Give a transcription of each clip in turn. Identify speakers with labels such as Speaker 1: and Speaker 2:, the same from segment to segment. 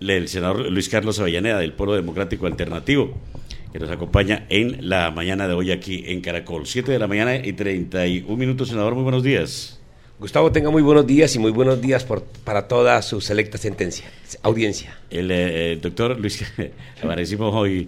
Speaker 1: el senador Luis Carlos Avellaneda del Polo Democrático Alternativo, que nos acompaña en la mañana de hoy aquí en Caracol. 7 de la mañana y 31 minutos, senador, muy buenos días.
Speaker 2: Gustavo, tenga muy buenos días y muy buenos días para toda su selecta audiencia.
Speaker 1: El doctor Luis, aparecimos hoy,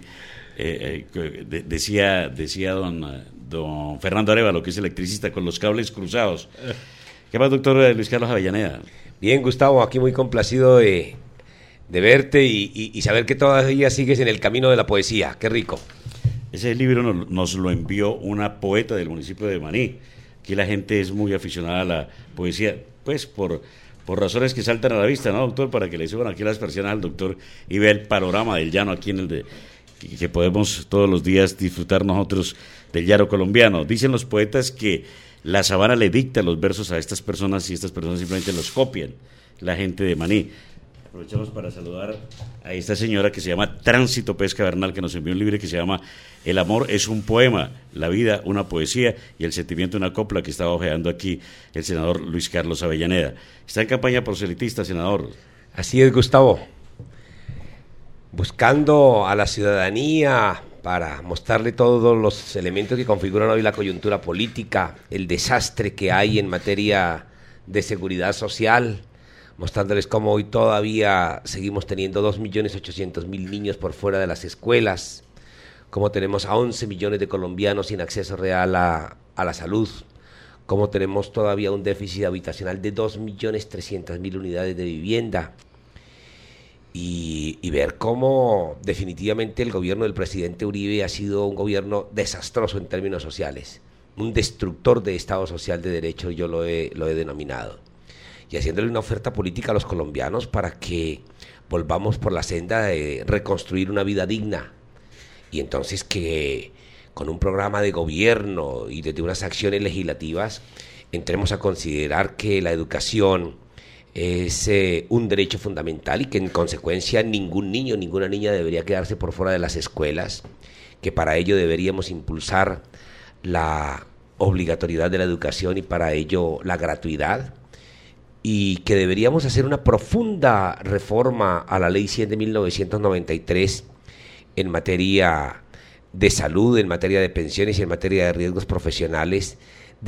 Speaker 1: decía don Fernando Arevalo, que es electricista, con los cables cruzados. ¿Qué más, doctor Luis Carlos Avellaneda?
Speaker 2: Bien, Gustavo, aquí muy complacido de verte y saber que todavía sigues en el camino de la poesía. Qué rico.
Speaker 1: Ese libro nos lo envió una poeta del municipio de Maní. Aquí la gente es muy aficionada a la poesía, pues por razones que saltan a la vista, ¿no, doctor? Para que le suban aquí las persianas al doctor y vea el panorama del llano aquí que podemos todos los días disfrutar nosotros del llano colombiano. Dicen los poetas que la sabana le dicta los versos a estas personas y estas personas simplemente los copian, la gente de Maní. Aprovechamos para saludar a esta señora que se llama Tránsito Pesca Bernal, que nos envió un libro que se llama El amor es un poema, la vida una poesía y el sentimiento una copla, que estaba hojeando aquí el senador Luis Carlos Avellaneda. Está en campaña proselitista, senador.
Speaker 2: Así es, Gustavo. Buscando a la ciudadanía para mostrarle todos los elementos que configuran hoy la coyuntura política, el desastre que hay en materia de seguridad social, mostrándoles cómo hoy todavía seguimos teniendo 2.800.000 niños por fuera de las escuelas, cómo tenemos a 11 millones de colombianos sin acceso real a la salud, cómo tenemos todavía un déficit habitacional de 2.300.000 unidades de vivienda, y ver cómo definitivamente el gobierno del presidente Uribe ha sido un gobierno desastroso en términos sociales, un destructor de Estado social de derecho, yo lo he denominado. Y haciéndole una oferta política a los colombianos para que volvamos por la senda de reconstruir una vida digna. Y entonces que con un programa de gobierno y desde unas acciones legislativas entremos a considerar que la educación es un derecho fundamental y que en consecuencia ningún niño, ninguna niña debería quedarse por fuera de las escuelas, que para ello deberíamos impulsar la obligatoriedad de la educación y para ello la gratuidad, y que deberíamos hacer una profunda reforma a la Ley 100 de 1993 en materia de salud, en materia de pensiones y en materia de riesgos profesionales,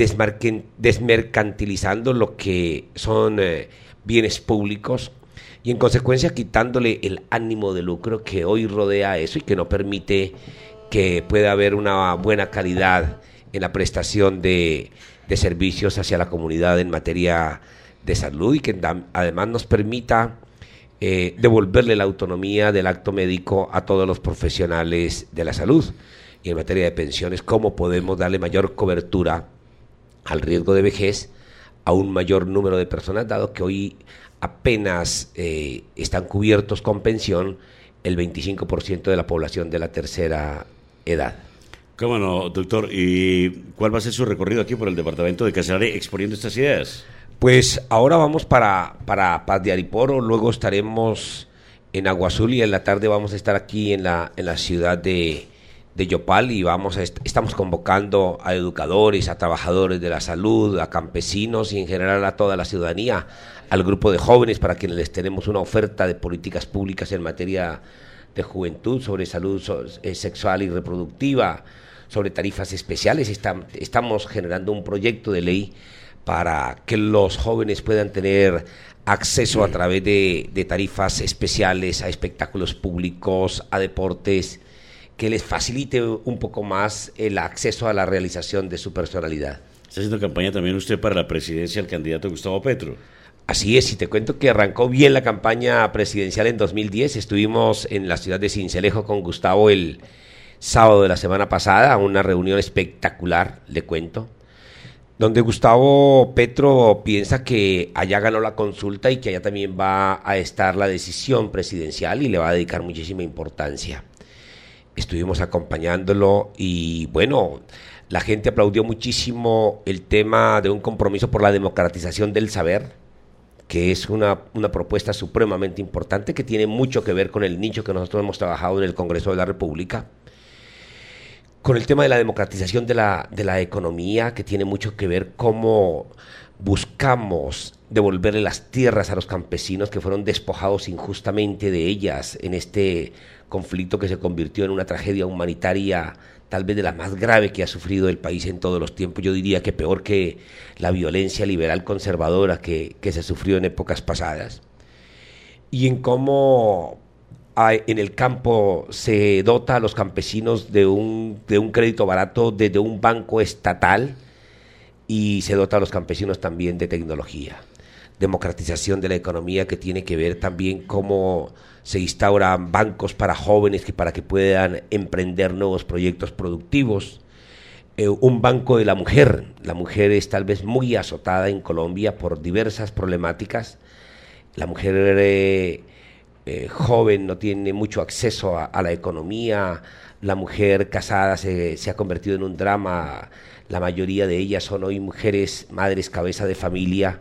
Speaker 2: desmercantilizando lo que son bienes públicos y en consecuencia quitándole el ánimo de lucro que hoy rodea eso y que no permite que pueda haber una buena calidad en la prestación de servicios hacia la comunidad en materia de salud y que además nos permita devolverle la autonomía del acto médico a todos los profesionales de la salud. Y en materia de pensiones, cómo podemos darle mayor cobertura al riesgo de vejez a un mayor número de personas, dado que hoy apenas están cubiertos con pensión el 25% de la población de la tercera edad.
Speaker 1: ¿Cómo no, doctor? ¿Y cuál va a ser su recorrido aquí por el departamento de Casanare exponiendo estas ideas?
Speaker 2: Pues ahora vamos para Paz de Ariporo, luego estaremos en Agua Azul y en la tarde vamos a estar aquí en la ciudad de Yopal y estamos convocando a educadores, a trabajadores de la salud, a campesinos y en general a toda la ciudadanía, al grupo de jóvenes para quienes les tenemos una oferta de políticas públicas en materia de juventud, sobre salud sexual y reproductiva, sobre tarifas especiales. Estamos generando un proyecto de ley para que los jóvenes puedan tener acceso a través de tarifas especiales a espectáculos públicos, a deportes, que les facilite un poco más el acceso a la realización de su personalidad.
Speaker 1: ¿Está haciendo campaña también usted para la presidencia del candidato Gustavo Petro?
Speaker 2: Así es, y te cuento que arrancó bien la campaña presidencial en 2010. Estuvimos en la ciudad de Sincelejo con Gustavo el sábado de la semana pasada, una reunión espectacular, le cuento, donde Gustavo Petro piensa que allá ganó la consulta y que allá también va a estar la decisión presidencial y le va a dedicar muchísima importancia. Estuvimos acompañándolo y bueno, la gente aplaudió muchísimo el tema de un compromiso por la democratización del saber, que es una propuesta supremamente importante que tiene mucho que ver con el nicho que nosotros hemos trabajado en el Congreso de la República, con el tema de la democratización de la economía, que tiene mucho que ver cómo buscamos devolverle las tierras a los campesinos que fueron despojados injustamente de ellas en este conflicto que se convirtió en una tragedia humanitaria tal vez de la más grave que ha sufrido el país en todos los tiempos. Yo diría que peor que la violencia liberal conservadora que se sufrió en épocas pasadas. Y en cómo en el campo se dota a los campesinos de un crédito barato desde un banco estatal, y se dota a los campesinos también de tecnología. Democratización de la economía, que tiene que ver también cómo se instauran bancos para jóvenes para que puedan emprender nuevos proyectos productivos. Un banco de la mujer. La mujer es tal vez muy azotada en Colombia por diversas problemáticas. La mujer joven no tiene mucho acceso a la economía. La mujer casada se ha convertido en un drama. La mayoría de ellas son hoy mujeres, madres, cabeza de familia,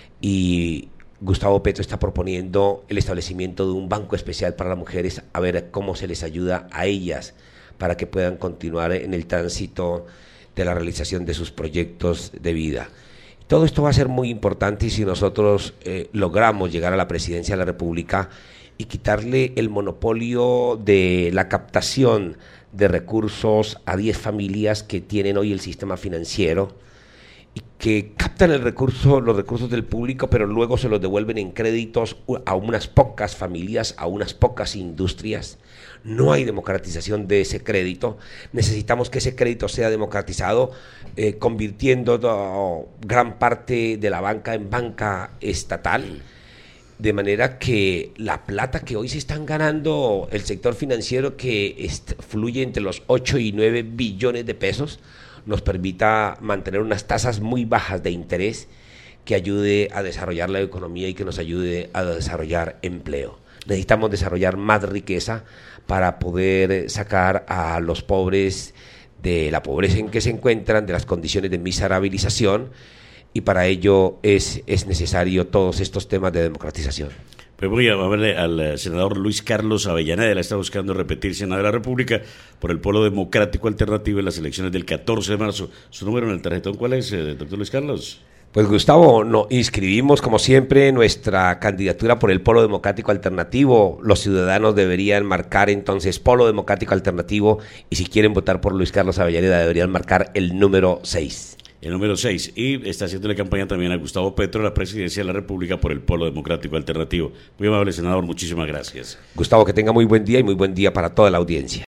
Speaker 2: y Gustavo Petro está proponiendo el establecimiento de un banco especial para las mujeres, a ver cómo se les ayuda a ellas para que puedan continuar en el tránsito de la realización de sus proyectos de vida. Todo esto va a ser muy importante, y si nosotros logramos llegar a la presidencia de la República y quitarle el monopolio de la captación de recursos a 10 familias que tienen hoy el sistema financiero y que captan los recursos del público, pero luego se los devuelven en créditos a unas pocas familias, a unas pocas industrias. No hay democratización de ese crédito. Necesitamos que ese crédito sea democratizado, convirtiendo gran parte de la banca en banca estatal, de manera que la plata que hoy se están ganando el sector financiero, que fluye entre los 8 y 9 billones de pesos, nos permita mantener unas tasas muy bajas de interés que ayude a desarrollar la economía y que nos ayude a desarrollar empleo. Necesitamos desarrollar más riqueza para poder sacar a los pobres de la pobreza en que se encuentran, de las condiciones de miserabilización, y para ello es necesario todos estos temas de democratización.
Speaker 1: Pues voy a verle al senador Luis Carlos Avellaneda. Él está buscando repetir Senado de la República por el Polo Democrático Alternativo en las elecciones del 14 de marzo. ¿Su número en el tarjetón cuál es, doctor Luis Carlos?
Speaker 2: Pues Gustavo, nos inscribimos como siempre nuestra candidatura por el Polo Democrático Alternativo. Los ciudadanos deberían marcar entonces Polo Democrático Alternativo, y si quieren votar por Luis Carlos Avellaneda deberían marcar el número 6.
Speaker 1: El número 6, y está haciendo la campaña también a Gustavo Petro, la presidencia de la República por el Polo Democrático Alternativo. Muy amable, senador, muchísimas gracias.
Speaker 2: Gustavo, que tenga muy buen día, y muy buen día para toda la audiencia.